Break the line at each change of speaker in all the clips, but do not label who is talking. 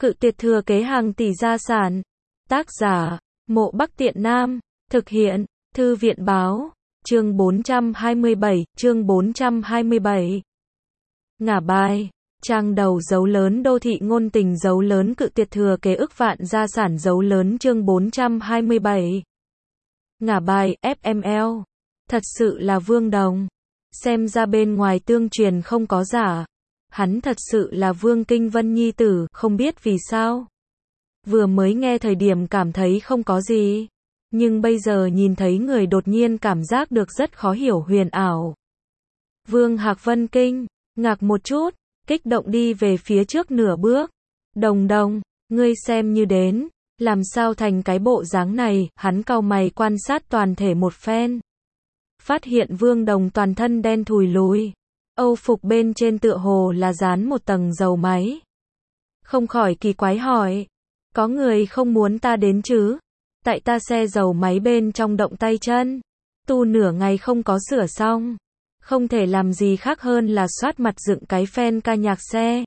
Cự tuyệt thừa kế hàng tỷ gia sản. Tác giả, Mộ Bắc Tiện Nam. Thực hiện, Thư viện báo. Chương 427. Ngả bài. Trang đầu dấu lớn đô thị ngôn tình dấu lớn cự tuyệt thừa kế ức vạn gia sản dấu lớn chương 427. Ngả bài, FML. Thật sự là Vương Đồng. Xem ra bên ngoài tương truyền không có giả. Hắn thật sự là Vương Kinh Vân nhi tử, không biết vì sao. Vừa mới nghe thời điểm cảm thấy không có gì. Nhưng bây giờ nhìn thấy người đột nhiên cảm giác được rất khó hiểu huyền ảo. Vương Hạc Vân kinh, ngạc một chút, kích động đi về phía trước nửa bước. Đồng đồng, ngươi xem như đến, làm sao thành cái bộ dáng này, hắn cau mày quan sát toàn thể một phen. Phát hiện Vương Đồng toàn thân đen thùi lùi. Âu phục bên trên tựa hồ là dán một tầng dầu máy. Không khỏi kỳ quái hỏi. Có người không muốn ta đến chứ? Tại ta xe dầu máy bên trong động tay chân. Tu nửa ngày không có sửa xong. Không thể làm gì khác hơn là soát mặt dựng cái phen ca nhạc xe.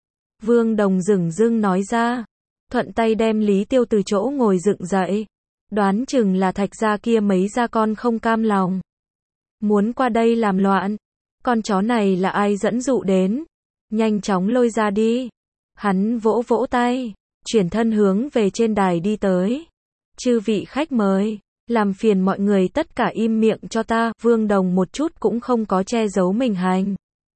Vương Đồng dửng dưng nói ra. Thuận tay đem Lý Tiêu từ chỗ ngồi dựng dậy. Đoán chừng là Thạch gia kia mấy gia con không cam lòng. Muốn qua đây làm loạn. Con chó này là ai dẫn dụ đến? Nhanh chóng lôi ra đi. Hắn vỗ vỗ tay, chuyển thân hướng về trên đài đi tới. Chư vị khách mời, làm phiền mọi người tất cả im miệng cho ta. Vương Đồng một chút cũng không có che giấu mình hành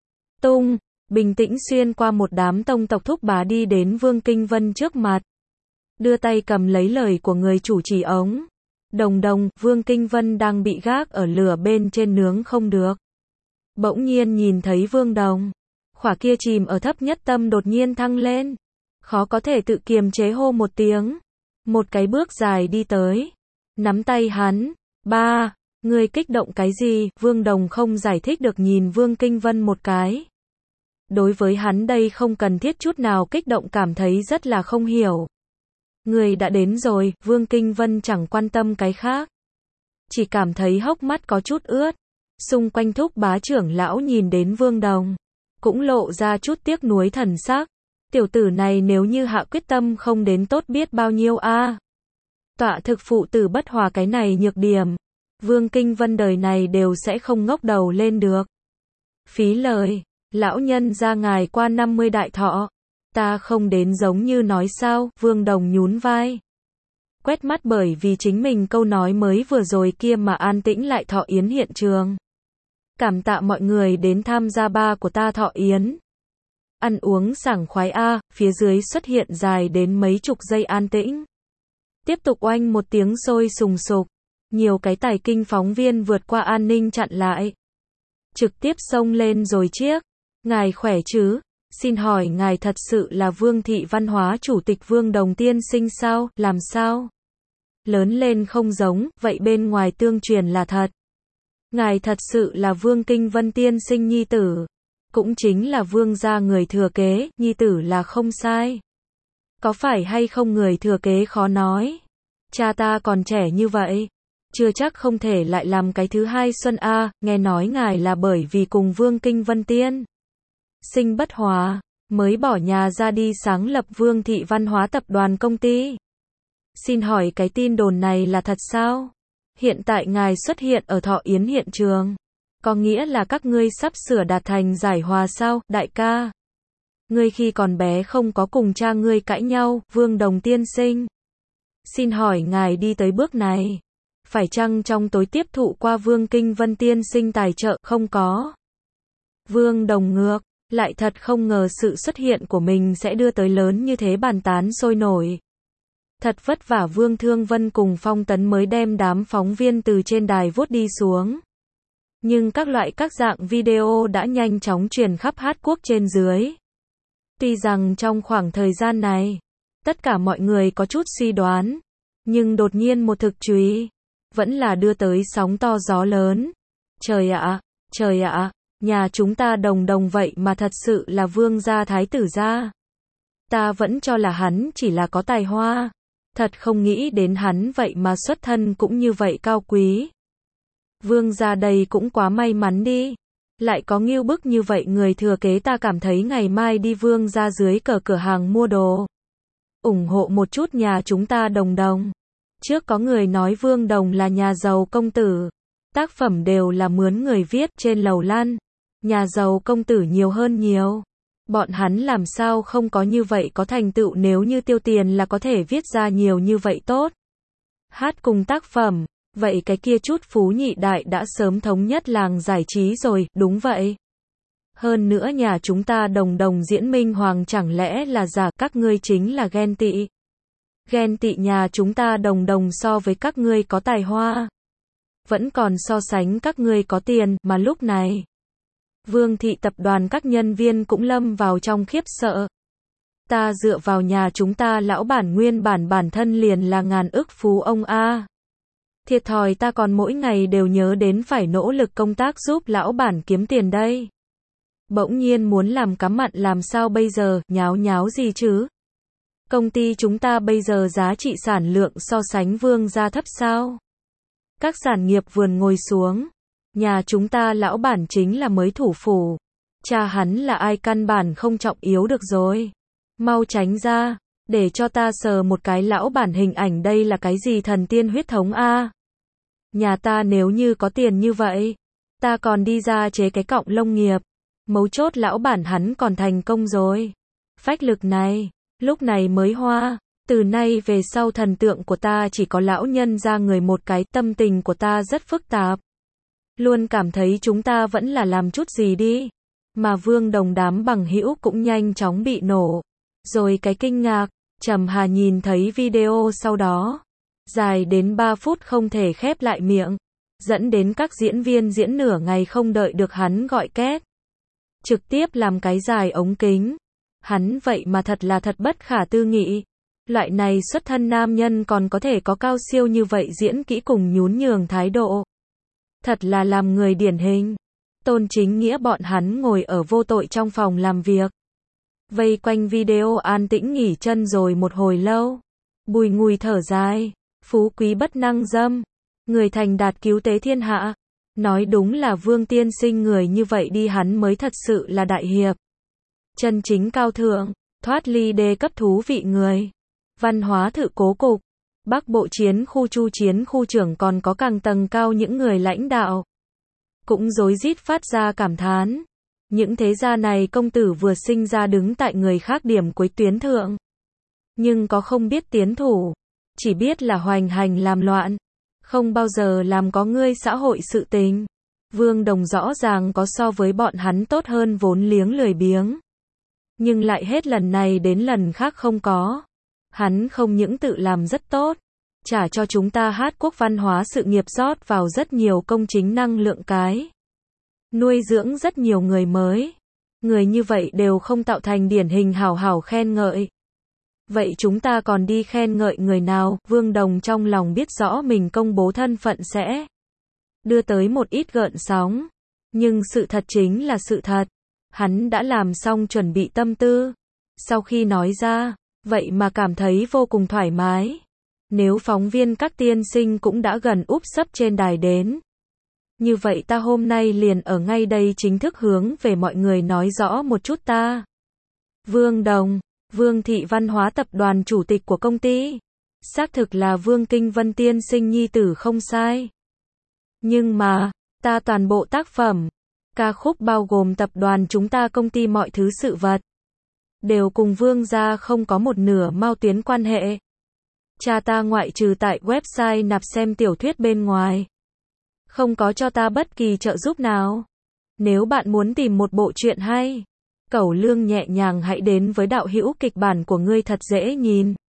tung, bình tĩnh xuyên qua một đám tông tộc thúc bá đi đến Vương Kinh Vân trước mặt. Đưa tay cầm lấy lời của người chủ trì ống. Đồng đồng, Vương Kinh Vân đang bị gác ở lửa bên trên nướng không được. Bỗng nhiên nhìn thấy Vương Đồng. Khỏa kia chìm ở thấp nhất tâm đột nhiên thăng lên. Khó có thể tự kiềm chế hô một tiếng. Một cái bước dài đi tới. Nắm tay hắn. Ba, ngươi kích động cái gì? Vương Đồng không giải thích được nhìn Vương Kinh Vân một cái. Đối với hắn đây không cần thiết chút nào kích động cảm thấy rất là không hiểu. Người đã đến rồi, Vương Kinh Vân chẳng quan tâm cái khác. Chỉ cảm thấy hốc mắt có chút ướt. Xung quanh thúc bá trưởng lão nhìn đến Vương Đồng. Cũng lộ ra chút tiếc nuối thần sắc. Tiểu tử này nếu như hạ quyết tâm không đến tốt biết bao nhiêu a. Tọa thực phụ tử bất hòa cái này nhược điểm. Vương Kinh Vân đời này đều sẽ không ngóc đầu lên được. Phí lời, lão nhân ra ngài qua 50 đại thọ. Ta không đến giống như nói sao, Vương Đồng nhún vai. Quét mắt bởi vì chính mình câu nói mới vừa rồi kia mà an tĩnh lại thọ yến hiện trường. Cảm tạ mọi người đến tham gia ba của ta thọ yến. Ăn uống sảng khoái a, phía dưới xuất hiện dài đến mấy chục giây an tĩnh. Tiếp tục oanh một tiếng sôi sùng sục. Nhiều cái tài kinh phóng viên vượt qua an ninh chặn lại. Trực tiếp xông lên rồi chiếc. Ngài khỏe chứ? Xin hỏi ngài thật sự là Vương thị văn hóa chủ tịch Vương Đồng tiên sinh sao? Làm sao? Lớn lên không giống, vậy bên ngoài tương truyền là thật. Ngài thật sự là Vương Kinh Vân tiên sinh nhi tử. Cũng chính là Vương gia người thừa kế, nhi tử là không sai. Có phải hay không người thừa kế khó nói. Cha ta còn trẻ như vậy. Chưa chắc không thể lại làm cái thứ hai Xuân A, nghe nói ngài là bởi vì cùng Vương Kinh Vân tiên sinh bất hòa, mới bỏ nhà ra đi sáng lập Vương thị văn hóa tập đoàn công ty. Xin hỏi cái tin đồn này là thật sao? Hiện tại ngài xuất hiện ở thọ yến hiện trường. Có nghĩa là các ngươi sắp sửa đạt thành giải hòa sao, đại ca? Ngươi khi còn bé không có cùng cha ngươi cãi nhau, Vương Đồng tiên sinh. Xin hỏi ngài đi tới bước này. Phải chăng trong tối tiếp thụ qua Vương Kinh Vân tiên sinh tài trợ, không có? Vương Đồng ngược, lại thật không ngờ sự xuất hiện của mình sẽ đưa tới lớn như thế bàn tán sôi nổi. Thật vất vả Vương Thương Vân cùng Phong Tấn mới đem đám phóng viên từ trên đài vuốt đi xuống. Nhưng các dạng video đã nhanh chóng truyền khắp hát quốc trên dưới. Tuy rằng trong khoảng thời gian này, tất cả mọi người có chút suy đoán, nhưng đột nhiên một thực truy, vẫn là đưa tới sóng to gió lớn. Trời ạ, nhà chúng ta Đồng Đồng vậy mà thật sự là Vương gia thái tử gia. Ta vẫn cho là hắn chỉ là có tài hoa. Thật không nghĩ đến hắn vậy mà xuất thân cũng như vậy cao quý. Vương gia đây cũng quá may mắn đi. Lại có ngưu bức như vậy người thừa kế ta cảm thấy ngày mai đi Vương gia dưới cửa hàng mua đồ. ủng hộ một chút nhà chúng ta Đồng Đồng. Trước có người nói Vương Đồng là nhà giàu công tử. Tác phẩm đều là mướn người viết trên lầu lăn. Nhà giàu công tử nhiều hơn nhiều. Bọn hắn làm sao không có như vậy có thành tựu nếu như tiêu tiền là có thể viết ra nhiều như vậy tốt. Hát cùng tác phẩm, vậy cái kia chút phú nhị đại đã sớm thống nhất làng giải trí rồi, đúng vậy. Hơn nữa nhà chúng ta Đồng Đồng diễn minh hoàng chẳng lẽ là giả, các ngươi chính là ghen tị. Ghen tị nhà chúng ta Đồng Đồng so với các ngươi có tài hoa. Vẫn còn so sánh các ngươi có tiền, mà lúc này Vương thị tập đoàn các nhân viên cũng lâm vào trong khiếp sợ. Ta dựa vào nhà chúng ta lão bản nguyên bản thân liền là ngàn ức phú ông a. Thiệt thòi ta còn mỗi ngày đều nhớ đến phải nỗ lực công tác giúp lão bản kiếm tiền đây. Bỗng nhiên muốn làm cắm mặn làm sao bây giờ, nháo gì chứ? Công ty chúng ta bây giờ giá trị sản lượng so sánh Vương gia thấp sao? Các sản nghiệp vườn ngồi xuống. Nhà chúng ta lão bản chính là mới thủ phủ. Cha hắn là ai căn bản không trọng yếu được rồi. Mau tránh ra, để cho ta sờ một cái lão bản hình ảnh đây là cái gì thần tiên huyết thống a? Nhà ta nếu như có tiền như vậy, ta còn đi ra chế cái cọng lông nghiệp. Mấu chốt lão bản hắn còn thành công rồi. Phách lực này, lúc này mới hoa. Từ nay về sau thần tượng của ta chỉ có lão nhân ra người một cái, tâm tình của ta rất phức tạp. Luôn cảm thấy chúng ta vẫn là làm chút gì đi. Mà Vương Đồng đám bằng hữu cũng nhanh chóng bị nổ. Rồi cái kinh ngạc, Trầm Hà nhìn thấy video sau đó. Dài đến 3 phút không thể khép lại miệng. Dẫn đến các diễn viên diễn nửa ngày không đợi được hắn gọi két. Trực tiếp làm cái dài ống kính. Hắn vậy mà thật là thật bất khả tư nghị. Loại này xuất thân nam nhân còn có thể có cao siêu như vậy diễn kỹ cùng nhún nhường thái độ. Thật là làm người điển hình. Tôn Chính Nghĩa bọn hắn ngồi ở vô tội trong phòng làm việc. Vây quanh video an tĩnh nghỉ chân rồi một hồi lâu. Bùi ngùi thở dài. Phú quý bất năng dâm. Người thành đạt cứu tế thiên hạ. Nói đúng là Vương tiên sinh người như vậy đi hắn mới thật sự là đại hiệp. Chân chính cao thượng. Thoát ly đê cấp thú vị người. Văn hóa thự cố cục. Bắc Bộ chiến khu Chu chiến khu trưởng còn có càng tầng cao những người lãnh đạo. Cũng rối rít phát ra cảm thán. Những thế gia này công tử vừa sinh ra đứng tại người khác điểm cuối tuyến thượng. Nhưng có không biết tiến thủ. Chỉ biết là hoành hành làm loạn. Không bao giờ làm có ngươi xã hội sự tình. Vương Đồng rõ ràng có so với bọn hắn tốt hơn vốn liếng lười biếng. Nhưng lại hết lần này đến lần khác không có. Hắn không những tự làm rất tốt, trả cho chúng ta Hát Quốc văn hóa sự nghiệp rót vào rất nhiều công chính năng lượng cái. Nuôi dưỡng rất nhiều người mới. Người như vậy đều không tạo thành điển hình hảo hảo khen ngợi. Vậy chúng ta còn đi khen ngợi người nào? Vương Đồng trong lòng biết rõ mình công bố thân phận sẽ đưa tới một ít gợn sóng. Nhưng sự thật chính là sự thật. Hắn đã làm xong chuẩn bị tâm tư. Sau khi nói ra, vậy mà cảm thấy vô cùng thoải mái. Nếu phóng viên các tiên sinh cũng đã gần úp sấp trên đài đến. Như vậy ta hôm nay liền ở ngay đây chính thức hướng về mọi người nói rõ một chút ta. Vương Đồng, Vương thị văn hóa tập đoàn chủ tịch của công ty. Xác thực là Vương Kinh Vân tiên sinh nhi tử không sai. Nhưng mà, ta toàn bộ tác phẩm, ca khúc bao gồm tập đoàn chúng ta công ty mọi thứ sự vật. Đều cùng Vương gia không có một nửa mao tuyến quan hệ. Cha ta ngoại trừ tại website nạp xem tiểu thuyết bên ngoài. Không có cho ta bất kỳ trợ giúp nào. Nếu bạn muốn tìm một bộ truyện hay, cẩu lương nhẹ nhàng hãy đến với đạo hữu kịch bản của ngươi thật dễ nhìn.